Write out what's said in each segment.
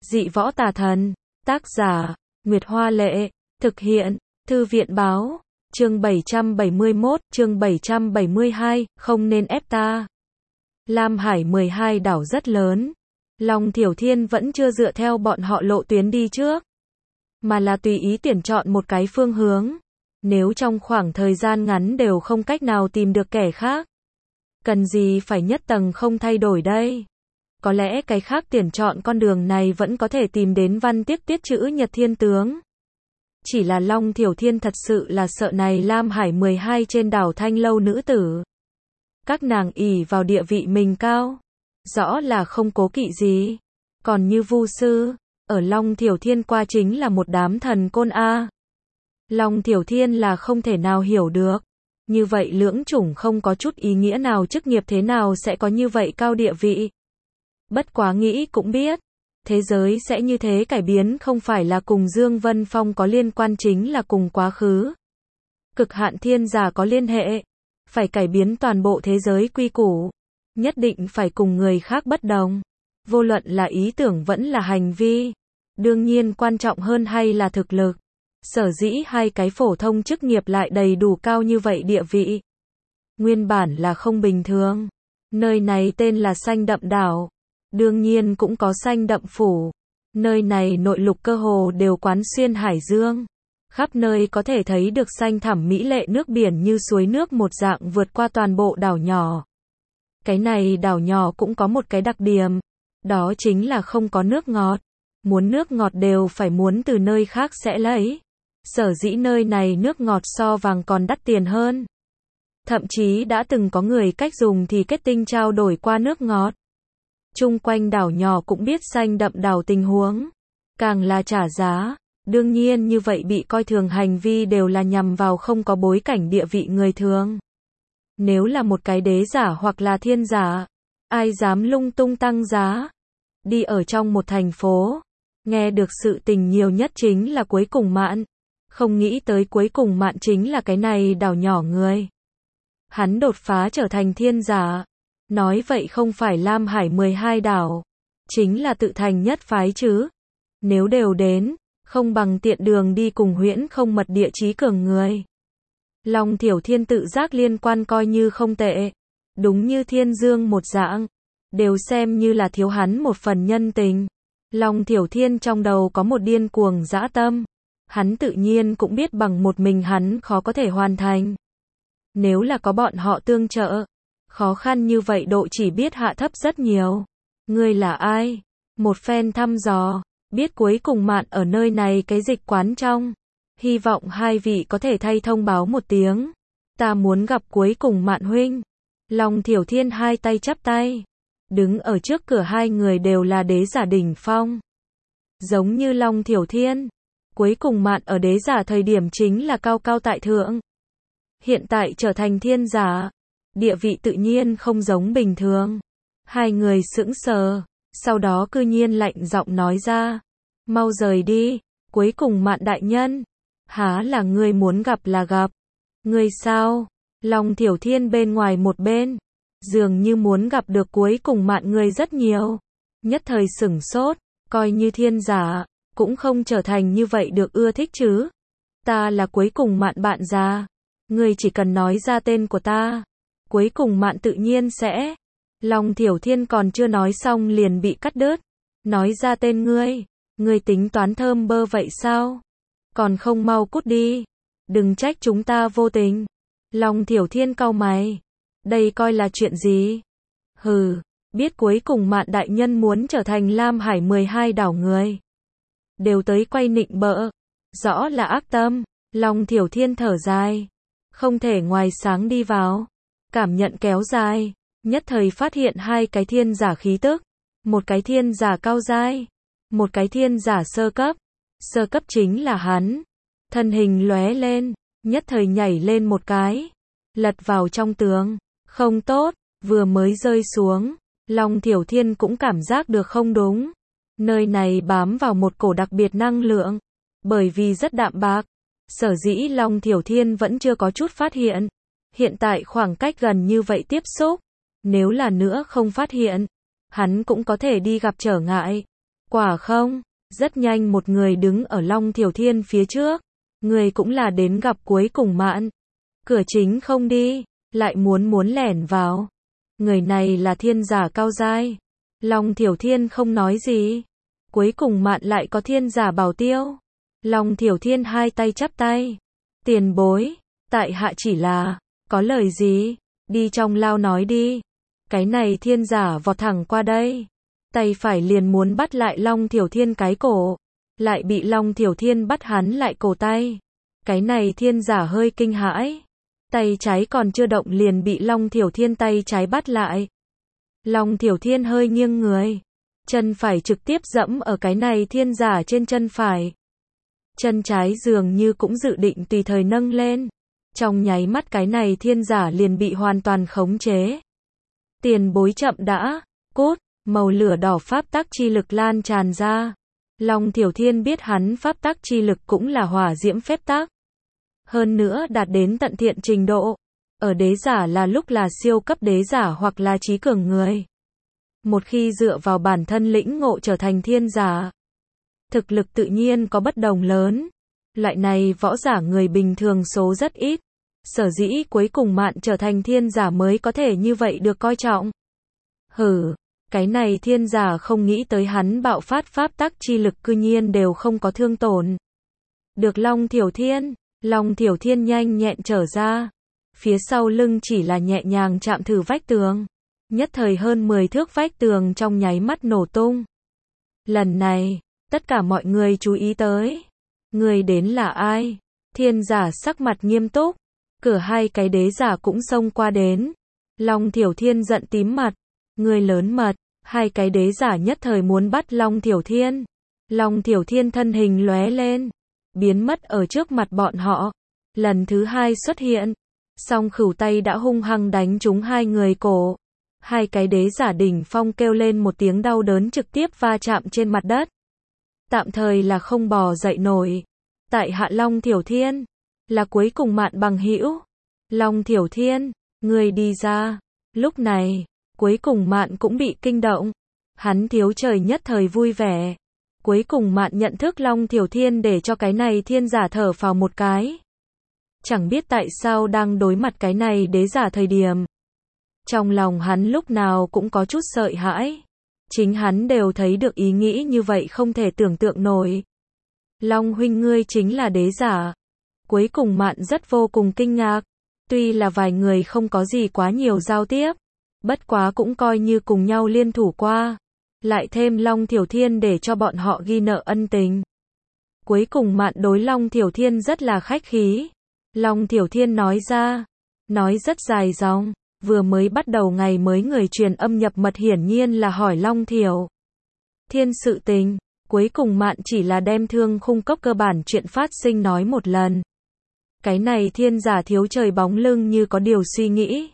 Dị võ tà thần. Tác giả, Nguyệt Hoa Lệ. Thực hiện, Thư viện Báo. Chương 771, chương 772, không nên ép ta. Lam Hải 12 đảo rất lớn. Long Thiểu Thiên vẫn chưa dựa theo bọn họ lộ tuyến đi trước, mà là tùy ý tuyển chọn một cái phương hướng. Nếu trong khoảng thời gian ngắn đều không cách nào tìm được kẻ khác, cần gì phải nhất tầng không thay đổi đây? Có lẽ cái khác tuyển chọn con đường này vẫn có thể tìm đến văn tiếp tiết chữ Nhật Thiên Tướng. Chỉ là Long Thiểu Thiên thật sự là sợ này Lam Hải 12 trên đảo Thanh Lâu nữ tử. Các nàng ỷ vào địa vị mình cao, rõ là không cố kỵ gì. Còn như Vu sư, ở Long Thiểu Thiên qua chính là một đám thần côn a. Long Thiểu Thiên là không thể nào hiểu được. Như vậy lưỡng chủng không có chút ý nghĩa nào, chức nghiệp thế nào sẽ có như vậy cao địa vị. Bất quá nghĩ cũng biết, thế giới sẽ như thế cải biến không phải là cùng Dương Vân Phong có liên quan, chính là cùng quá khứ Cực Hạn Thiên Giả có liên hệ. Phải cải biến toàn bộ thế giới quy củ, nhất định phải cùng người khác bất đồng. Vô luận là ý tưởng vẫn là hành vi. Đương nhiên quan trọng hơn hay là thực lực. Sở dĩ hai cái phổ thông chức nghiệp lại đầy đủ cao như vậy địa vị, nguyên bản là không bình thường. Nơi này tên là Xanh Đậm Đảo, đương nhiên cũng có Xanh Đậm Phủ. Nơi này nội lục cơ hồ đều quán xuyên hải dương, khắp nơi có thể thấy được xanh thẳm mỹ lệ nước biển như suối nước một dạng vượt qua toàn bộ đảo nhỏ. Cái này đảo nhỏ cũng có một cái đặc điểm, đó chính là không có nước ngọt. Muốn nước ngọt đều phải muốn từ nơi khác sẽ lấy. Sở dĩ nơi này nước ngọt so vàng còn đắt tiền hơn. Thậm chí đã từng có người cách dùng thì kết tinh trao đổi qua nước ngọt. Chung quanh đảo nhỏ cũng biết Xanh Đậm Đảo tình huống, càng là trả giá. Đương nhiên như vậy bị coi thường hành vi đều là nhằm vào không có bối cảnh địa vị người thường. Nếu là một cái đế giả hoặc là thiên giả, ai dám lung tung tăng giá. Đi ở trong một thành phố, nghe được sự tình nhiều nhất chính là Cuối Cùng Mạn. Không nghĩ tới Cuối Cùng Mạn chính là cái này đảo nhỏ người. Hắn đột phá trở thành thiên giả. Nói vậy không phải Lam Hải 12 đảo, chính là tự thành nhất phái chứ. Nếu đều đến, không bằng tiện đường đi cùng Huyễn Không Mật địa chí cường người. Long Thiểu Thiên tự giác liên quan coi như không tệ. Đúng như Thiên Dương một dạng, đều xem như là thiếu hắn một phần nhân tình. Long Thiểu Thiên trong đầu có một điên cuồng dã tâm. Hắn tự nhiên cũng biết bằng một mình hắn khó có thể hoàn thành. Nếu là có bọn họ tương trợ, khó khăn như vậy độ chỉ biết hạ thấp rất nhiều. Ngươi là ai? Một phen thăm dò, biết Cuối Cùng Mạn ở nơi này cái dịch quán trong. Hy vọng hai vị có thể thay thông báo một tiếng. Ta muốn gặp Cuối Cùng Mạn huynh. Long Thiểu Thiên hai tay chắp tay. Đứng ở trước cửa hai người đều là đế giả đỉnh phong. Giống như Long Thiểu Thiên, Cuối Cùng Mạn ở đế giả thời điểm chính là cao cao tại thượng. Hiện tại trở thành thiên giả, địa vị tự nhiên không giống bình thường. Hai người sững sờ, sau đó cư nhiên lạnh giọng nói ra. Mau rời đi, Cuối Cùng Mạn đại nhân. Há là ngươi muốn gặp là gặp. Ngươi sao? Long Thiểu Thiên bên ngoài một bên, dường như muốn gặp được Cuối Cùng Mạn người rất nhiều. Nhất thời sửng sốt, coi như thiên giả, cũng không trở thành như vậy được ưa thích chứ. Ta là Cuối Cùng Mạn bạn già. Ngươi chỉ cần nói ra tên của ta, Cuối Cùng Mạn tự nhiên sẽ. Long Thiểu Thiên còn chưa nói xong liền bị cắt đứt. Nói ra tên ngươi. Ngươi tính toán thơm bơ vậy sao? Còn không mau cút đi. Đừng trách chúng ta vô tình. Long Thiểu Thiên cau mày. Đây coi là chuyện gì? Hừ, biết Cuối Cùng Mạn đại nhân muốn trở thành Lam Hải 12 đảo người. Đều tới quay nịnh bợ. Rõ là ác tâm. Long Thiểu Thiên thở dài. Không thể ngoài sáng đi vào. Cảm nhận kéo dài. Nhất thời phát hiện hai cái thiên giả khí tức. Một cái thiên giả cao giai. Một cái thiên giả sơ cấp. Sơ cấp chính là hắn. Thân hình lóe lên. Nhất thời nhảy lên một cái. Lật vào trong tường. Không tốt. Vừa mới rơi xuống. Long Thiểu Thiên cũng cảm giác được không đúng. Nơi này bám vào một cổ đặc biệt năng lượng. Bởi vì rất đạm bạc. Sở dĩ Long Thiểu Thiên vẫn chưa có chút phát hiện. Hiện tại khoảng cách gần như vậy tiếp xúc. Nếu là nữa không phát hiện, hắn cũng có thể đi gặp trở ngại. Quả không, rất nhanh một người đứng ở Long Thiểu Thiên phía trước. Người cũng là đến gặp Cuối Cùng Mạn. Cửa chính không đi, lại muốn lẻn vào. Người này là thiên giả cao giai. Long Thiểu Thiên không nói gì. Cuối Cùng Mạn lại có thiên giả bảo tiêu. Long Thiểu Thiên hai tay chắp tay. Tiền bối, tại hạ chỉ là, có lời gì, đi trong lao nói đi. Cái này thiên giả vọt thẳng qua đây. Tay phải liền muốn bắt lại Long Thiểu Thiên cái cổ. Lại bị Long Thiểu Thiên bắt hắn lại cổ tay. Cái này thiên giả hơi kinh hãi. Tay trái còn chưa động liền bị Long Thiểu Thiên tay trái bắt lại. Long Thiểu Thiên hơi nghiêng người. Chân phải trực tiếp dẫm ở cái này thiên giả trên chân phải. Chân trái dường như cũng dự định tùy thời nâng lên. Trong nháy mắt cái này thiên giả liền bị hoàn toàn khống chế. Tiền bối chậm đã, cốt, màu lửa đỏ pháp tắc chi lực lan tràn ra. Long Thiểu Thiên biết hắn pháp tắc chi lực cũng là hỏa diễm phép tắc. Hơn nữa đạt đến tận thiện trình độ. Ở đế giả là lúc là siêu cấp đế giả hoặc là trí cường người. Một khi dựa vào bản thân lĩnh ngộ trở thành thiên giả, thực lực tự nhiên có bất đồng lớn. Loại này võ giả người bình thường số rất ít. Sở dĩ Cuối Cùng Mạn trở thành thiên giả mới có thể như vậy được coi trọng. Cái này thiên giả không nghĩ tới hắn bạo phát pháp tắc chi lực cư nhiên đều không có thương tổn. Được Long Thiểu Thiên nhanh nhẹn trở ra. Phía sau lưng chỉ là nhẹ nhàng chạm thử vách tường. Nhất thời hơn 10 thước vách tường trong nháy mắt nổ tung. Lần này, tất cả mọi người chú ý tới. Người đến là ai? Thiên giả sắc mặt nghiêm túc. Cửa hai cái đế giả cũng xông qua đến. Long Thiểu Thiên giận tím mặt. Người lớn mật. Hai cái đế giả nhất thời muốn bắt Long Thiểu Thiên. Long Thiểu Thiên thân hình lóe lên. Biến mất ở trước mặt bọn họ. Lần thứ hai xuất hiện. Song khửu tay đã hung hăng đánh trúng hai người cổ. Hai cái đế giả đỉnh phong kêu lên một tiếng đau đớn trực tiếp va chạm trên mặt đất. Tạm thời là không bò dậy nổi. Tại hạ Long Thiểu Thiên. Là Cuối Cùng Mạn bằng hữu. Long Thiểu Thiên, người đi ra. Lúc này, Cuối Cùng Mạn cũng bị kinh động. Hắn thiếu trời nhất thời vui vẻ. Cuối Cùng Mạn nhận thức Long Thiểu Thiên để cho cái này thiên giả thở phào một cái. Chẳng biết tại sao đang đối mặt cái này đế giả thời điểm. Trong lòng hắn lúc nào cũng có chút sợ hãi. Chính hắn đều thấy được ý nghĩ như vậy không thể tưởng tượng nổi. Long huynh ngươi chính là đế giả. Cuối Cùng Mạn rất vô cùng kinh ngạc. Tuy là vài người không có gì quá nhiều giao tiếp. Bất quá cũng coi như cùng nhau liên thủ qua. Lại thêm Long Thiểu Thiên để cho bọn họ ghi nợ ân tình. Cuối Cùng Mạn đối Long Thiểu Thiên rất là khách khí. Long Thiểu Thiên nói ra. Nói rất dài dòng. Vừa mới bắt đầu ngày mới người truyền âm nhập mật hiển nhiên là hỏi Long Thiểu Thiên sự tình. Cuối Cùng Mạn chỉ là đem Thương Khung Cốc cơ bản chuyện phát sinh nói một lần. Cái này thiên giả thiếu trời bóng lưng như có điều suy nghĩ.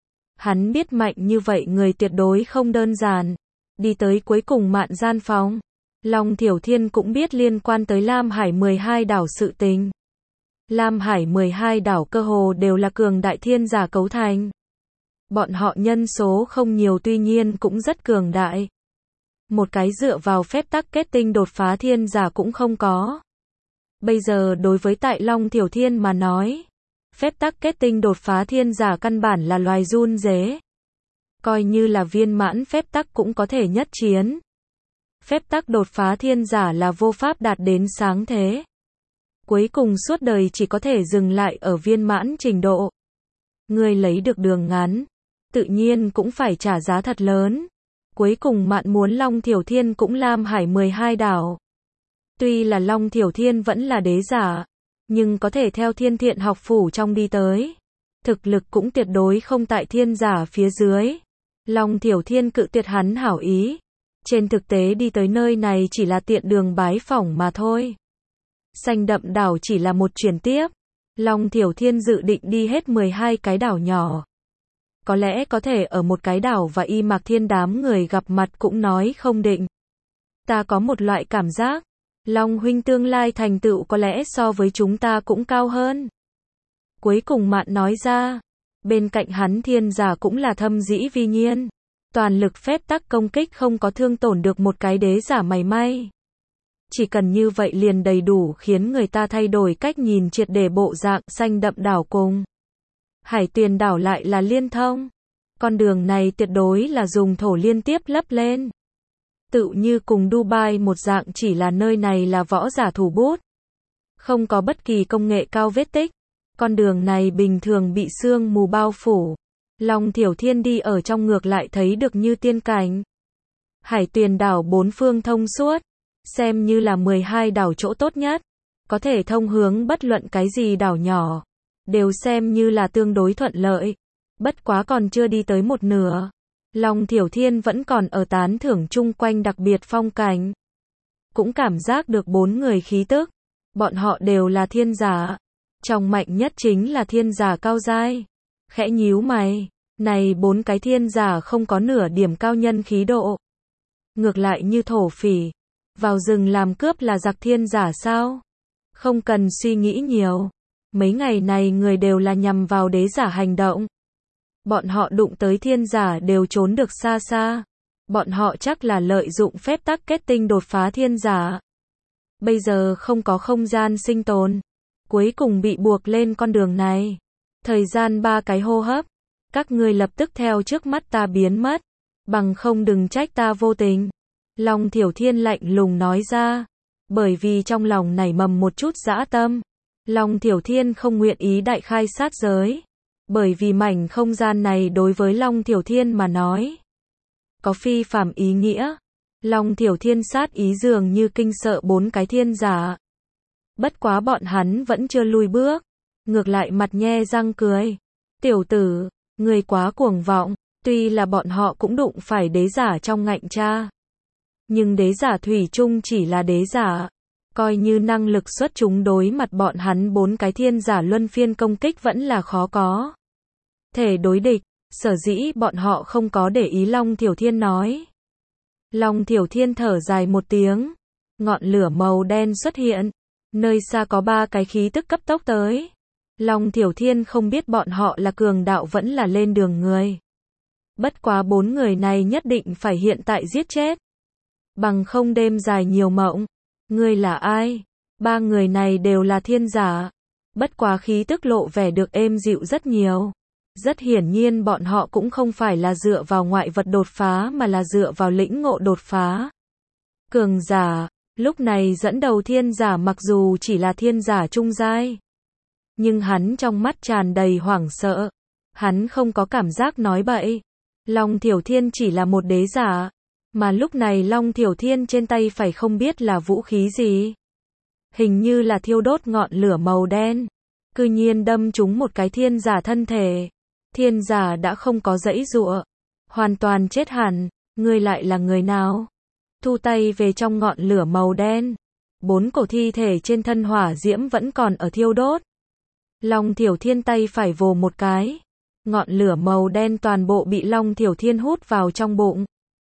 Hắn biết mạnh như vậy người tuyệt đối không đơn giản. Đi tới Cuối Cùng Mạn gian phòng. Long Thiểu Thiên cũng biết liên quan tới Lam Hải 12 đảo sự tình. Lam Hải 12 đảo cơ hồ đều là cường đại thiên giả cấu thành. Bọn họ nhân số không nhiều tuy nhiên cũng rất cường đại. Một cái dựa vào phép tắc kết tinh đột phá thiên giả cũng không có. Bây giờ đối với tại Long Thiểu Thiên mà nói, phép tắc kết tinh đột phá thiên giả căn bản là loài run rế. Coi như là viên mãn phép tắc cũng có thể nhất chiến. Phép tắc đột phá thiên giả là vô pháp đạt đến sáng thế. Cuối cùng suốt đời chỉ có thể dừng lại ở viên mãn trình độ. Người lấy được đường ngắn, tự nhiên cũng phải trả giá thật lớn. Cuối Cùng Mạn muốn Long Thiểu Thiên cũng Lam Hải 12 đảo. Tuy là Long Thiểu Thiên vẫn là đế giả, nhưng có thể theo Thiên Thiện học phủ trong đi tới. Thực lực cũng tuyệt đối không tại thiên giả phía dưới. Long Thiểu Thiên cự tuyệt hắn hảo ý. Trên thực tế đi tới nơi này chỉ là tiện đường bái phỏng mà thôi. Xanh đậm đảo chỉ là một chuyển tiếp. Long Thiểu Thiên dự định đi hết 12 cái đảo nhỏ. Có lẽ có thể ở một cái đảo và Y Mạc Thiên đám người gặp mặt cũng nói không định. Ta có một loại cảm giác. Long huynh tương lai thành tựu có lẽ so với chúng ta cũng cao hơn. Cuối Cùng Mạn nói ra. Bên cạnh hắn thiên giả cũng là Thâm Dĩ Vi Nhiên. Toàn lực phép tắc công kích không có thương tổn được một cái đế giả mảy may. Chỉ cần như vậy liền đầy đủ khiến người ta thay đổi cách nhìn triệt để bộ dạng xanh đậm đảo cùng Hải Tuyền đảo lại là liên thông. Con đường này tuyệt đối là dùng thổ liên tiếp lấp lên. Tự như cùng Dubai một dạng, chỉ là nơi này là võ giả thủ bút. Không có bất kỳ công nghệ cao vết tích. Con đường này bình thường bị sương mù bao phủ. Long Thiểu Thiên đi ở trong ngược lại thấy được như tiên cảnh. Hải Tuyền đảo bốn phương thông suốt, xem như là 12 đảo chỗ tốt nhất, có thể thông hướng bất luận cái gì đảo nhỏ, đều xem như là tương đối thuận lợi. Bất quá còn chưa đi tới một nửa, Long Thiểu Thiên vẫn còn ở tán thưởng chung quanh đặc biệt phong cảnh. Cũng cảm giác được bốn người khí tức, bọn họ đều là thiên giả, trong mạnh nhất chính là thiên giả cao giai. Khẽ nhíu mày, này bốn cái thiên giả không có nửa điểm cao nhân khí độ. Ngược lại như thổ phỉ, vào rừng làm cướp là giặc thiên giả sao? Không cần suy nghĩ nhiều. Mấy ngày này người đều là nhằm vào đế giả hành động. Bọn họ đụng tới thiên giả đều trốn được xa xa. Bọn họ chắc là lợi dụng phép tắc kết tinh đột phá thiên giả. Bây giờ không có không gian sinh tồn. Cuối cùng bị buộc lên con đường này. Thời gian 3 cái hô hấp. Các ngươi lập tức theo trước mắt ta biến mất. Bằng không đừng trách ta vô tình. Long Thiểu Thiên lạnh lùng nói ra. Bởi vì trong lòng nảy mầm một chút dã tâm. Long Thiểu Thiên không nguyện ý đại khai sát giới. Bởi vì mảnh không gian này đối với Long Thiểu Thiên mà nói có phi phàm ý nghĩa. Long Thiểu Thiên sát ý dường như kinh sợ bốn cái thiên giả. Bất quá bọn hắn vẫn chưa lùi bước. Ngược lại mặt nhe răng cười. Tiểu tử, người quá cuồng vọng. Tuy là bọn họ cũng đụng phải đế giả trong ngạnh tra. Nhưng đế giả thủy chung chỉ là đế giả. Coi như năng lực xuất chúng đối mặt bọn hắn bốn cái thiên giả luân phiên công kích vẫn là khó có thể đối địch. Sở dĩ bọn họ không có để ý Long Thiểu Thiên nói. Long Thiểu Thiên thở dài một tiếng. Ngọn lửa màu đen xuất hiện. Nơi xa có 3 cái khí tức cấp tốc tới. Long Thiểu Thiên không biết bọn họ là cường đạo vẫn là lên đường người. Bất quá 4 người này nhất định phải hiện tại giết chết. Bằng không đêm dài nhiều mộng. Ngươi là ai? 3 người này đều là thiên giả. Bất quá khí tức lộ vẻ được êm dịu rất nhiều. Rất hiển nhiên bọn họ cũng không phải là dựa vào ngoại vật đột phá mà là dựa vào lĩnh ngộ đột phá. Cường giả, lúc này dẫn đầu thiên giả mặc dù chỉ là thiên giả trung giai. Nhưng hắn trong mắt tràn đầy hoảng sợ. Hắn không có cảm giác nói bậy. Long Thiểu Thiên chỉ là một đế giả. Mà lúc này Long Thiểu Thiên trên tay phải không biết là vũ khí gì. Hình như là thiêu đốt ngọn lửa màu đen. Cư nhiên đâm trúng một cái thiên giả thân thể. Thiên giả đã không có giãy giụa. Hoàn toàn chết hẳn. Ngươi lại là người nào? Thu tay về trong ngọn lửa màu đen. 4 cổ thi thể trên thân hỏa diễm vẫn còn ở thiêu đốt. Long Thiểu Thiên tay phải vồ một cái. Ngọn lửa màu đen toàn bộ bị Long Thiểu Thiên hút vào trong bụng.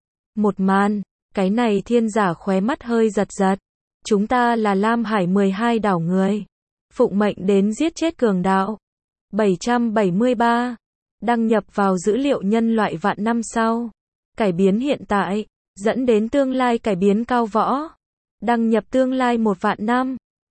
Một màn, cái này thiên giả khóe mắt hơi giật giật. Chúng ta là Lam Hải 12 đảo người. Phụng mệnh đến giết chết cường đạo. 773. Đăng nhập vào dữ liệu nhân loại vạn năm sau. Cải biến hiện tại, dẫn đến tương lai cải biến cao võ. Đăng nhập tương lai 1 vạn năm.